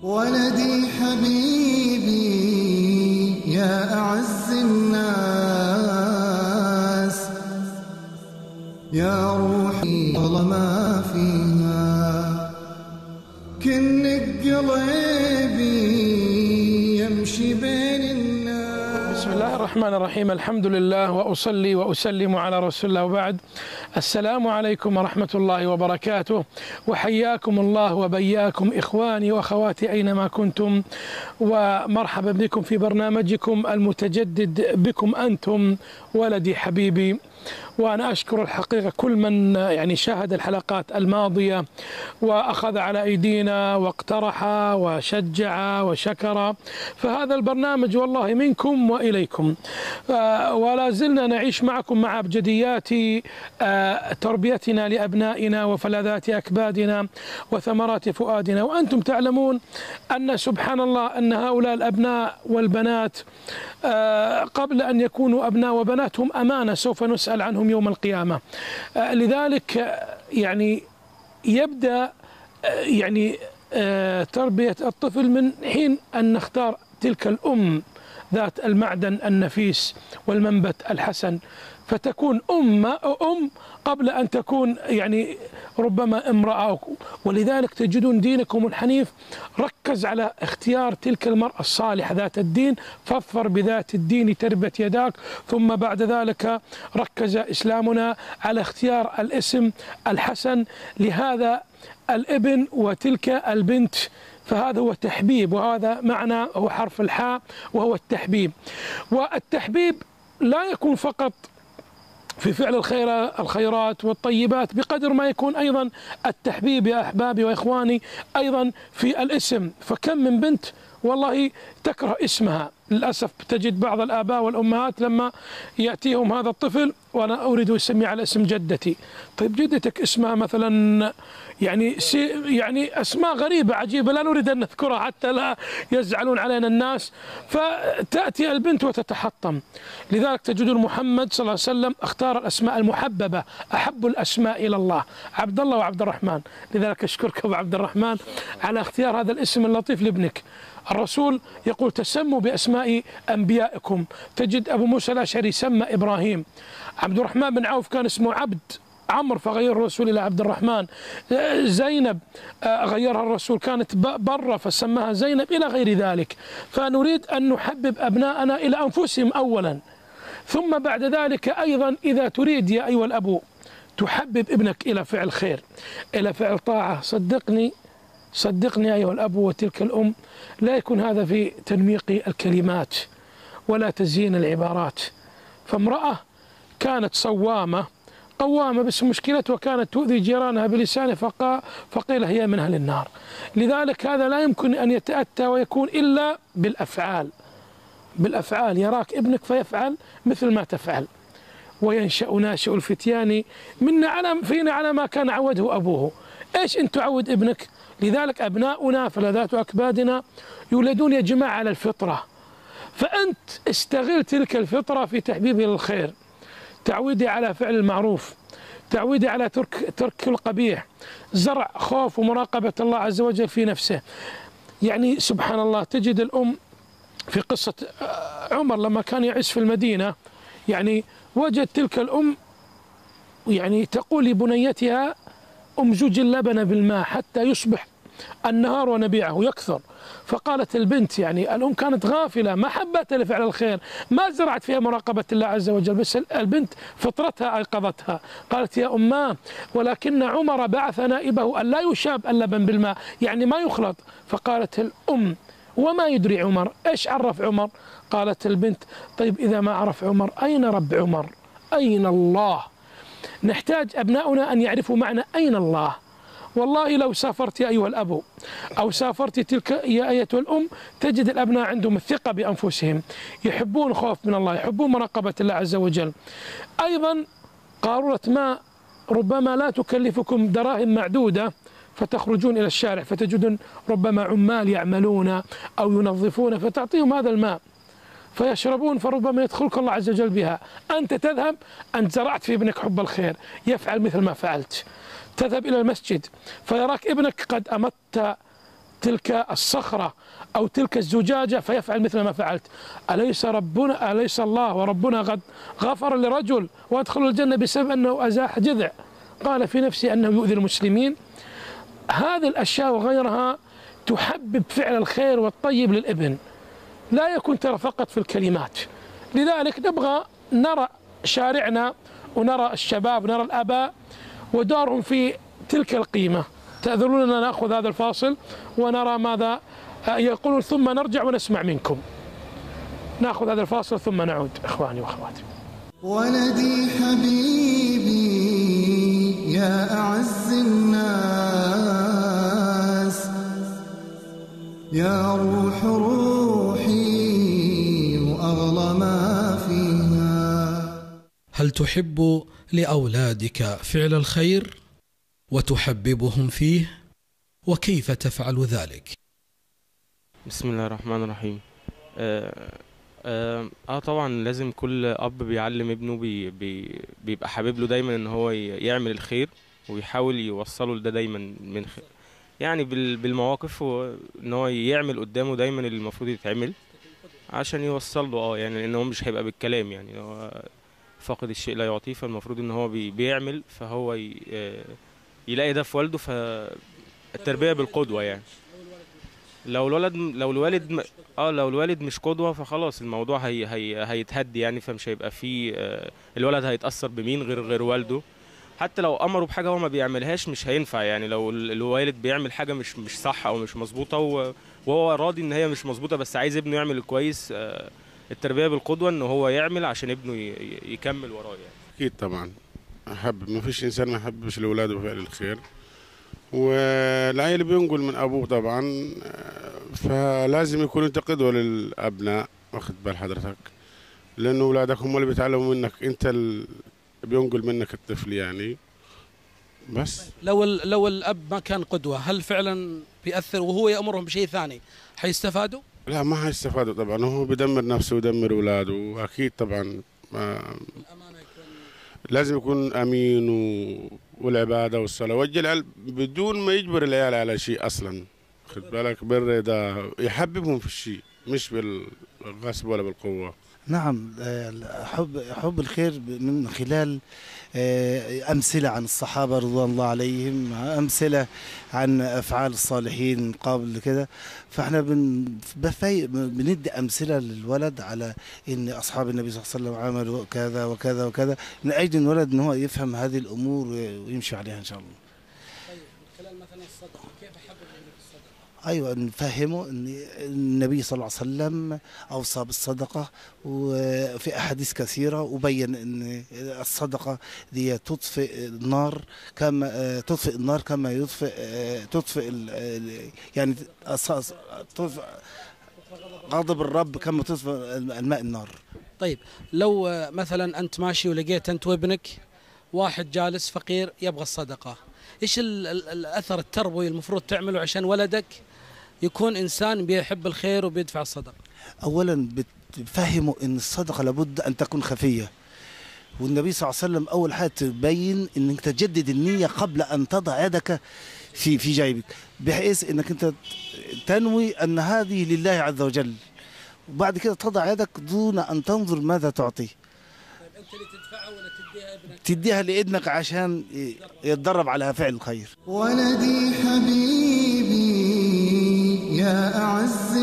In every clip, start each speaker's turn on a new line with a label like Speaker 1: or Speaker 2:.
Speaker 1: ولدي حبيبي يا أعز الناس، يا روحي ما فيها، كنك قلبي يمشي بين الناس.
Speaker 2: بسم الله الرحمن الرحيم، الحمد لله وأصلي وأسلم على رسول الله، وبعد. السلام عليكم ورحمة الله وبركاته، وحياكم الله وبياكم إخواني وأخواتي أينما كنتم، ومرحبا بكم في برنامجكم المتجدد بكم أنتم ولدي حبيبي. وأنا أشكر الحقيقة كل من شاهد الحلقات الماضية وأخذ على أيدينا واقترح وشجع وشكر، فهذا البرنامج والله منكم وإليكم. ولا زلنا نعيش معكم مع أبجديات تربيتنا لأبنائنا وفلذات أكبادنا وثمرات فؤادنا. وأنتم تعلمون أن سبحان الله أن هؤلاء الأبناء والبنات قبل أن يكونوا أبناء وبنات هم أمانة سوف نسأل عنهم يوم القيامة. لذلك يبدأ تربية الطفل من حين أن نختار تلك الأم ذات المعدن النفيس والمنبت الحسن، فتكون أم قبل أن تكون ربما امرأة. ولذلك تجدون دينكم الحنيف ركز على اختيار تلك المرأة الصالحة ذات الدين، فاظفر بذات الدين تربت يداك. ثم بعد ذلك ركز إسلامنا على اختيار الاسم الحسن لهذا الابن وتلك البنت، فهذا هو التحبيب، وهذا معنى هو حرف الحاء وهو التحبيب. والتحبيب لا يكون فقط في فعل الخيرات والطيبات، بقدر ما يكون أيضا التحبيب يا أحبابي وإخواني أيضا في الاسم. فكم من بنت والله تكره اسمها، للأسف تجد بعض الآباء والأمهات لما يأتيهم هذا الطفل وأنا أريد أسمي على اسم جدتي. طيب جدتك اسمها مثلا أسماء غريبة عجيبة لا نريد أن نذكرها حتى لا يزعلون علينا الناس، فتأتي البنت وتتحطم. لذلك تجدون محمد صلى الله عليه وسلم اختار الأسماء المحببة، أحب الأسماء إلى الله عبد الله وعبد الرحمن. لذلك أشكرك أبو عبد الرحمن على اختيار هذا الاسم اللطيف لابنك. الرسول يقول تسموا بأسماء أنبيائكم. تجد أبو موسى الأشعري سمى إبراهيم، عبد الرحمن بن عوف كان اسمه عبد عمرو فغير الرسول إلى عبد الرحمن، زينب غيرها الرسول كانت برة فسماها زينب، إلى غير ذلك. فنريد أن نحبب أبناءنا إلى أنفسهم أولا، ثم بعد ذلك أيضا إذا تريد يا أيها الأبو تحبب ابنك إلى فعل خير إلى فعل طاعة، صدقني أيها الأب وتلك الأم، لا يكون هذا في تنميق الكلمات ولا تزيين العبارات. فامرأة كانت صوامة قوامة، بس مشكلتها كانت تؤذي جيرانها بلسانه فقيل هي من أهل النار. لذلك هذا لا يمكن أن يتأتى ويكون إلا بالأفعال. يراك ابنك فيفعل مثل ما تفعل، وينشأ ناشئ الفتيان فينا على ما كان عوده أبوه. إيش أنت تعود ابنك؟ لذلك أبناؤنا فلذات أكبادنا يولدون يا جماعة على الفطرة، فأنت استغل تلك الفطرة في تحبيبه للخير، تعويدي على فعل المعروف، تعويدي على ترك القبيح، زرع خوف ومراقبة الله عز وجل في نفسه. سبحان الله تجد الأم في قصة عمر لما كان يعيش في المدينة، وجد تلك الأم تقول لبنيتها أمزج اللبن بالماء حتى يصبح النهار ونبيعه يكثر. فقالت البنت الأم كانت غافلة ما حبت لفعل الخير، ما زرعت فيها مراقبة الله عز وجل، بس البنت فطرتها أيقظتها. قالت يا أماه ولكن عمر بعث نائبه أن لا يشاب اللبن بالماء، ما يخلط. فقالت الأم وما يدري عمر، إيش عرف عمر؟ قالت البنت طيب إذا ما عرف عمر أين رب عمر؟ أين الله؟ نحتاج أبناؤنا أن يعرفوا معنى أين الله. والله لو سافرت يا أيها الأب أو سافرت تلك يا أيتها الأم تجد الأبناء عندهم الثقة بأنفسهم، يحبون خوف من الله، يحبون مراقبة الله عز وجل. أيضا قارورة ماء ربما لا تكلفكم دراهم معدودة فتخرجون إلى الشارع فتجدون ربما عمال يعملون أو ينظفون، فتعطيهم هذا الماء فيشربون، فربما يدخلك الله عز وجل بها. أنت تذهب، أنت زرعت في ابنك حب الخير، يفعل مثل ما فعلت. تذهب إلى المسجد فيراك ابنك قد أمت تلك الصخرة أو تلك الزجاجة فيفعل مثل ما فعلت؟ أليس الله وربنا قد غفر لرجل وأدخل الجنة بسبب أنه أزاح جذع قال في نفسه أنه يؤذي المسلمين؟ هذه الأشياء وغيرها تحبب فعل الخير والطيب للابن، لا يكون ترى فقط في الكلمات. لذلك نبغى نرى شارعنا ونرى الشباب ونرى الآباء ودورهم في تلك القيمة. تأذنون لنا نأخذ هذا الفاصل ونرى ماذا يقولون ثم نرجع ونسمع منكم. نأخذ هذا الفاصل ثم نعود إخواني وأخواتي.
Speaker 1: ولدي حبيبي يا أعز الناس، يا روح روحي وأغلى ما فيها.
Speaker 3: هل تحب لأولادك فعل الخير وتحببهم فيه؟ وكيف تفعل ذلك؟
Speaker 4: بسم الله الرحمن الرحيم. طبعا لازم كل اب بيعلم ابنه بيبقى حابب له دايما ان هو يعمل الخير ويحاول يوصله لده دايما من يعني بالمواقف، ان هو يعمل قدامه دايما اللي المفروض يتعمل عشان يوصل له يعني، لان هو مش هيبقى بالكلام يعني، هو فاقد الشيء لا يعطيه، فالمفروض ان هو بيعمل، فهو يلاقي ده في والده. فالتربية بالقدوة يعني، لو الوالد مش قدوة فخلاص الموضوع هيتهدي يعني، فمش هيبقى فيه الولد هيتأثر بمين غير والده. حتى لو أمره بحاجة هو ما بيعملهاش مش هينفع يعني، لو الوالد بيعمل حاجة مش صح أو مش مظبوطة وهو راضي إن هي مش مظبوطة بس عايز ابنه يعمل الكويس، التربية بالقدوة إن هو يعمل عشان ابنه يكمل وراه يعني.
Speaker 5: أكيد طبعا ما فيش إنسان ما يحبش لأولاده فعل الخير، والعيل بينقل من أبوه طبعا، فلازم يكون أنت قدوة للأبناء، واخد بال حضرتك، لأنه أولادك هم اللي بيتعلموا منك، أنت اللي بينقل منك الطفل يعني. بس
Speaker 3: لو الأب ما كان قدوة هل فعلا بيأثر وهو يأمرهم بشيء ثاني حيستفادوا؟
Speaker 5: لا ما حيستفادوا طبعا، هو بيدمر نفسه ويدمر أولاده أكيد طبعا. لازم يكون أمين والعبادة والصلاة وجه العيال بدون ما يجبر العيال على شيء أصلا، خد بالك، بالرضا يحببهم في الشيء مش بالغصب ولا بالقوة.
Speaker 6: نعم، حب الخير من خلال أمثلة عن الصحابة رضوان الله عليهم، أمثلة عن أفعال الصالحين قبل كده، فإحنا بندي أمثلة للولد على إن أصحاب النبي صلى الله عليه وسلم عملوا كذا وكذا وكذا، من أجل الولد إن هو يفهم هذه الأمور ويمشي عليها إن شاء الله.
Speaker 3: طيب من خلال مثلا الصدقة، كيف أحبب الصدقة؟
Speaker 6: أيوة، نفهمه أن النبي صلى الله عليه وسلم أوصى بالصدقة، وفي أحاديث كثيرة وبين أن الصدقة دي تطفئ النار كما تطفئ يعني تطفئ غضب الرب كما تطفئ الماء النار.
Speaker 3: طيب لو مثلا أنت ماشي ولقيت أنت وابنك واحد جالس فقير يبغى الصدقة، إيش الأثر التربوي المفروض تعمله عشان ولدك يكون إنسان بيحب الخير وبيدفع الصدقة؟
Speaker 6: أولا بتفهمه أن الصدقة لابد أن تكون خفية، والنبي صلى الله عليه وسلم أول حاجة تبين أنك تجدد النية قبل أن تضع يدك في جيبك، بحيث أنك أنت تنوي أن هذه لله عز وجل، وبعد كده تضع يدك دون أن تنظر ماذا تعطي.
Speaker 3: طيب أنت اللي تدفعها ولا تديها ابنك؟
Speaker 6: تديها لابنك عشان يتدرب على فعل الخير.
Speaker 1: ولدي حبيبي يا أعز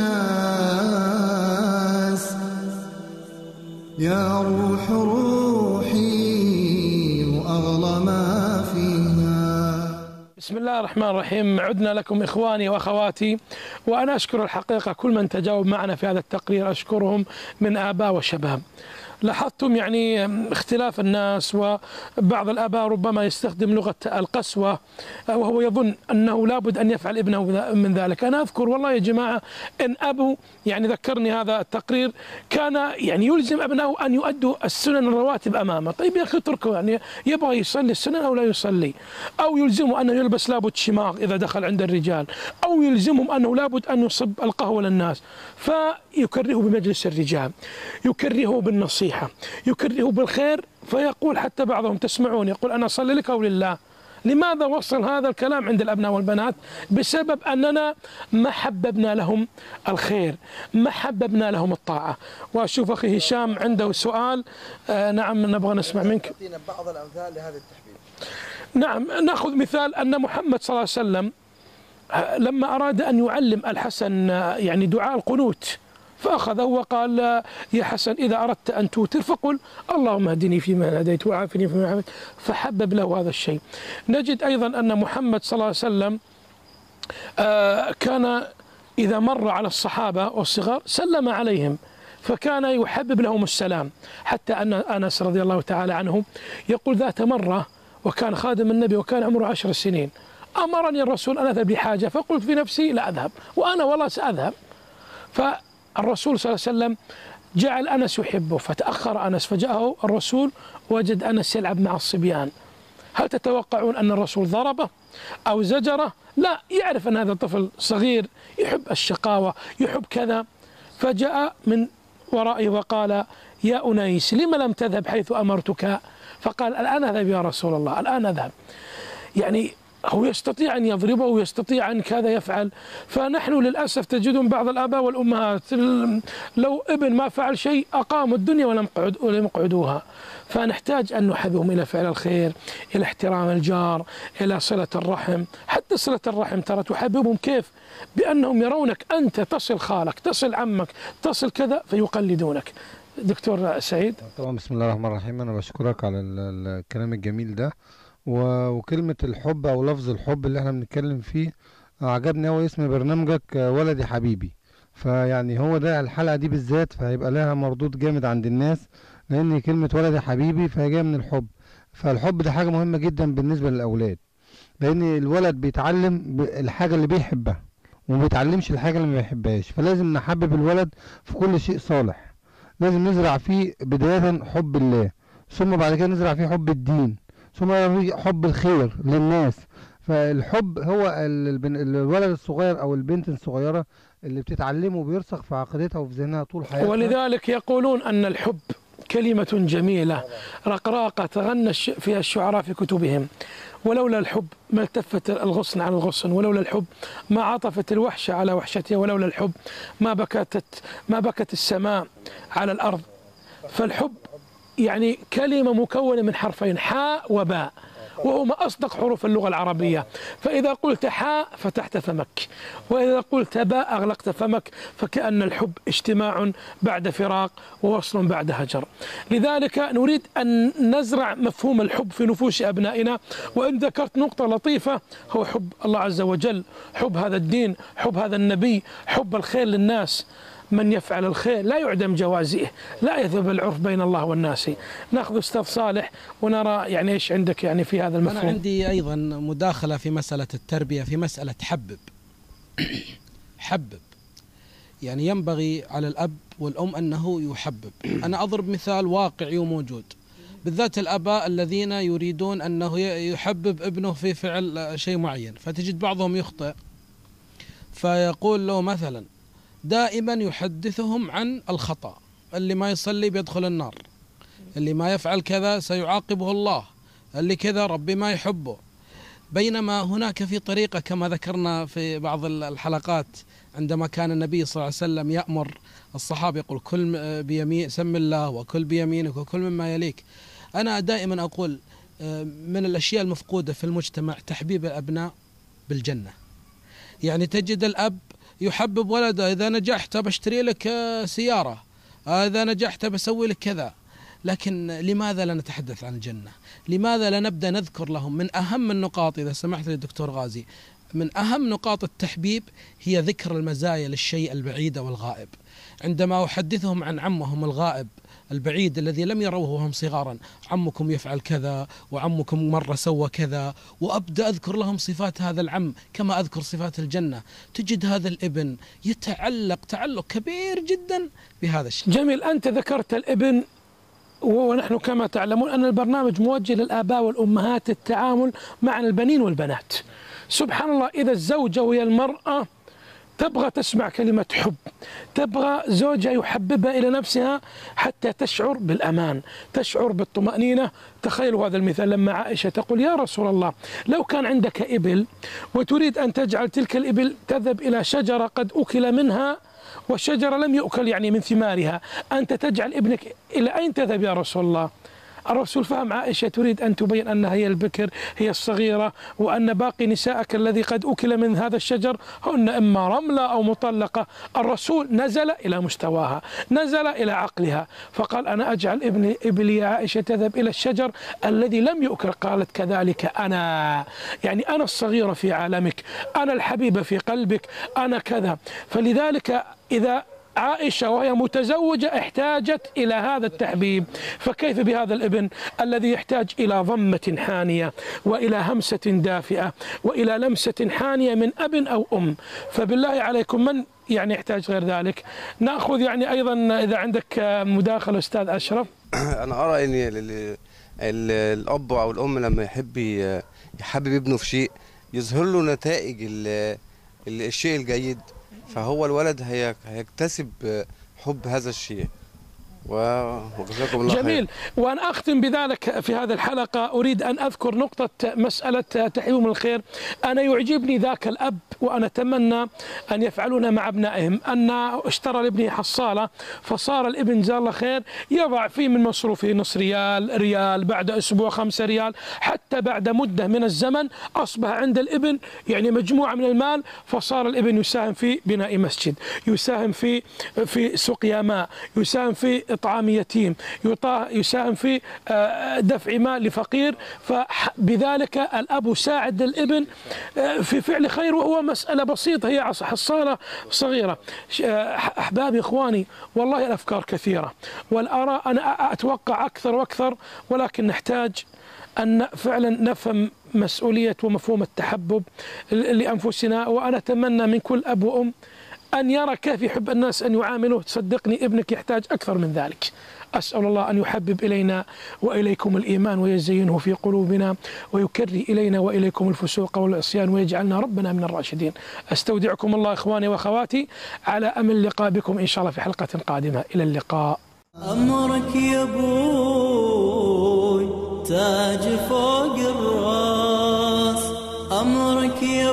Speaker 1: الناس، يا روح روحي وأغلى ما فيها.
Speaker 2: بسم الله الرحمن الرحيم. عدنا لكم إخواني وأخواتي، وأنا أشكر الحقيقة كل من تجاوب معنا في هذا التقرير، أشكرهم من آباء وشباب. لاحظتم يعني اختلاف الناس، وبعض الآباء ربما يستخدم لغة القسوة وهو يظن أنه لابد أن يفعل ابنه من ذلك. أنا أذكر والله يا جماعة أن أبو يعني ذكرني هذا التقرير كان يعني يلزم أبنائه أن يؤدوا السنن الرواتب أمامه. طيب يا أخي اتركه، يعني يبغى يصلي السنن أو لا يصلي، أو يلزمه أنه يلبس لابد شماغ إذا دخل عند الرجال، أو يلزمهم أنه لابد أن يصب القهوة للناس، فيكرهه بمجلس الرجال، يكرهه بالنصيحة، يكرهه بالخير، فيقول حتى بعضهم تسمعون يقول أنا أصلي لك أو لله، لماذا وصل هذا الكلام عند الأبناء والبنات؟ بسبب أننا ما حببنا لهم الخير، ما حببنا لهم الطاعة. وأشوف أخي هشام عنده سؤال. نعم، نبغى نسمع منك.
Speaker 7: بعض الأمثال لهذا التحبيب.
Speaker 2: نعم، نأخذ مثال أن محمد صلى الله عليه وسلم لما أراد أن يعلم الحسن يعني دعاء القنوت، فأخذه وقال: يا حسن إذا أردت أن توتر فقل اللهم اهدني فيمن هديت وعافني فيمن عافيت، فحبب له هذا الشيء. نجد أيضا أن محمد صلى الله عليه وسلم كان إذا مر على الصحابة والصغار سلم عليهم، فكان يحبب لهم السلام، حتى أن أنس رضي الله تعالى عنه يقول: ذات مرة وكان خادم النبي وكان عمره 10 سنين، أمرني الرسول أن أذهب لحاجة، فقلت في نفسي لا أذهب، وأنا والله سأذهب. فالرسول صلى الله عليه وسلم جعل أنس يحبه، فتأخر أنس، فجاءه الرسول وجد أنس يلعب مع الصبيان. هل تتوقعون أن الرسول ضربه أو زجره؟ لا، يعرف أن هذا الطفل صغير يحب الشقاوة، يحب كذا، فجاء من ورائه وقال: يا أنيس لم لم تذهب حيث أمرتك؟ فقال: الآن أذهب يا رسول الله، الآن أذهب. يعني هو يستطيع أن يضربه ويستطيع أن كذا يفعل. فنحن للأسف تجدون بعض الآباء والأمهات لو ابن ما فعل شيء أقاموا الدنيا ولم يقعدوها. فنحتاج أن نحبهم إلى فعل الخير، إلى احترام الجار، إلى صلة الرحم. حتى صلة الرحم ترى تحببهم كيف؟ بأنهم يرونك أنت تصل خالك، تصل عمك، تصل كذا، فيقلدونك. دكتور سعيد.
Speaker 8: طبعا بسم الله الرحمن الرحيم. أنا بشكرك على الكلام الجميل ده، وكلمة الحب أو لفظ الحب اللي احنا بنتكلم فيه عجبني أوي اسم برنامجك ولدي حبيبي. فيعني هو ده الحلقة دي بالذات فهيبقى لها مردود جامد عند الناس، لأن كلمة ولدي حبيبي فهي جاية من الحب. فالحب ده حاجة مهمة جدا بالنسبة للأولاد، لأن الولد بيتعلم الحاجة اللي بيحبها وما بيتعلمش الحاجة اللي ما بيحبهاش. فلازم نحبب الولد في كل شيء صالح، لازم نزرع فيه بداية حب الله، ثم بعد كده نزرع فيه حب الدين، ثم حب الخير للناس. فالحب هو الولد الصغير او البنت الصغيرة اللي بتتعلمه وبيرسخ في عقيدتها وفي ذهنها طول حياتها.
Speaker 2: ولذلك يقولون ان الحب كلمة جميلة رقراقة تغنى فيها الشعراء في كتبهم. ولولا الحب ما التفت الغصن عن الغصن، ولولا الحب ما عطفت الوحشة على وحشتها، ولولا الحب ما بكت السماء على الأرض. فالحب يعني كلمة مكونة من حرفين، حاء وباء، وهما أصدق حروف اللغة العربية. فإذا قلت حاء فتحت فمك، وإذا قلت باء أغلقت فمك. فكأن الحب اجتماع بعد فراق ووصل بعد هجر. لذلك نريد أن نزرع مفهوم الحب في نفوس أبنائنا. وإن ذكرت نقطة لطيفة، هو حب الله عز وجل، حب هذا الدين، حب هذا النبي، حب الخير للناس. من يفعل الخير لا يعدم جوازئه، لا يذهب العرف بين الله والناس. ناخذ أستاذ صالح ونرى يعني إيش عندك يعني في هذا المفهوم.
Speaker 3: أنا عندي أيضا مداخلة في مسألة التربية، في مسألة حبب. حبب يعني ينبغي على الأب والأم أنه يحبب. أنا أضرب مثال واقعي وموجود، بالذات الآباء الذين يريدون أنه يحبب ابنه في فعل شيء معين. فتجد بعضهم يخطئ فيقول له مثلا دائما يحدثهم عن الخطأ، اللي ما يصلي بيدخل النار، اللي ما يفعل كذا سيعاقبه الله، اللي كذا ربي ما يحبه. بينما هناك في طريقة كما ذكرنا في بعض الحلقات عندما كان النبي صلى الله عليه وسلم يأمر الصحابة يقول كل بيمين سم الله وكل بيمينك وكل مما يليك. أنا دائما أقول من الأشياء المفقودة في المجتمع تحبيب الأبناء بالجنة. يعني تجد الأب يحبب ولده، إذا نجحت بشتري لك سيارة، إذا نجحت بسوي لك كذا. لكن لماذا لا نتحدث عن الجنة؟ لماذا لا نبدأ نذكر لهم من أهم النقاط، إذا سمحت لي دكتور غازي، من أهم نقاط التحبيب هي ذكر المزايا للشيء البعيد والغائب. عندما أحدثهم عن عمهم الغائب البعيد الذي لم يروه وهم صغارا، عمكم يفعل كذا وعمكم مرة سوى كذا، وأبدأ أذكر لهم صفات هذا العم كما أذكر صفات الجنة، تجد هذا الابن يتعلق تعلق كبير جدا بهذا الشيء.
Speaker 2: جميل، أنت ذكرت الابن، ونحن كما تعلمون أن البرنامج موجه للآباء والأمهات التعامل مع البنين والبنات. سبحان الله، إذا الزوجة وهي المرأة تبغى تسمع كلمة حب، تبغى زوجها يحببها إلى نفسها حتى تشعر بالأمان، تشعر بالطمأنينة. تخيلوا هذا المثال لما عائشة تقول: يا رسول الله، لو كان عندك إبل وتريد أن تجعل تلك الإبل تذهب إلى شجرة قد أكل منها والشجرة لم يؤكل يعني من ثمارها، أنت تجعل ابنك إلى أين تذهب يا رسول الله؟ الرسول فهم عائشة تريد أن تبين أنها هي البكر، هي الصغيرة، وأن باقي نسائك الذي قد أكل من هذا الشجر هن إما رملة أو مطلقة. الرسول نزل إلى مستواها، نزل إلى عقلها، فقال: أنا أجعل ابني يا عائشة تذهب إلى الشجر الذي لم يؤكل. قالت: كذلك أنا، يعني أنا الصغيرة في عالمك، أنا الحبيبة في قلبك، أنا كذا. فلذلك إذا عائشة وهي متزوجة احتاجت إلى هذا التحبيب، فكيف بهذا الابن الذي يحتاج إلى ضمة حانية وإلى همسة دافئة وإلى لمسة حانية من أب أو أم؟ فبالله عليكم من يعني يحتاج غير ذلك؟ نأخذ يعني أيضا إذا عندك مداخلة أستاذ أشرف.
Speaker 9: أنا أرى أن الأب أو الأم لما يحبب ابنه في شيء يظهر له نتائج الشيء الجيد، فهو الولد هيكتسب حب هذا الشيء. وجزاكم الله
Speaker 2: جميل. وأنا أختم بذلك في هذه الحلقة أريد أن أذكر نقطة مسألة تحييهم الخير. أنا يعجبني ذاك الأب وأنا أتمنى أن يفعلون مع أبنائهم، أن اشترى لابنه حصالة، فصار الابن جزاه الله خير يضع فيه من مصروفه نص ريال، بعد أسبوع 5 ريال، حتى بعد مدة من الزمن أصبح عند الابن يعني مجموعة من المال، فصار الابن يساهم في بناء مسجد، يساهم في سقيا ماء، يساهم في إطعام يتيم، يساهم في دفع مال لفقير. فبذلك الأب ساعد الابن في فعل خير، وهو مسألة بسيطة، هي حصالة صغيرة. أحبابي إخواني، والله الأفكار كثيرة والآراء أنا أتوقع أكثر وأكثر، ولكن نحتاج أن فعلا نفهم مسؤولية ومفهوم التحبب لأنفسنا. وأنا أتمنى من كل أب وأم أن يرى كيف يحب الناس أن يعاملوه. صدقني ابنك يحتاج أكثر من ذلك. أسأل الله أن يحبب إلينا وإليكم الإيمان ويزينه في قلوبنا ويكري إلينا وإليكم الفسوق والعصيان ويجعلنا ربنا من الراشدين. أستودعكم الله إخواني وأخواتي على أمل اللقاء بكم إن شاء الله في حلقة قادمة. إلى اللقاء.
Speaker 10: أمرك يا بوي تاج فوق الراس، أمرك يا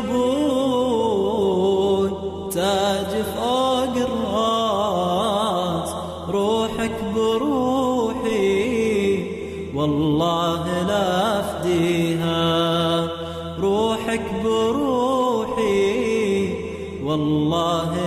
Speaker 10: بوي تاج فوق الراس، روحك بروحي والله لا أفديها، روحك بروحي والله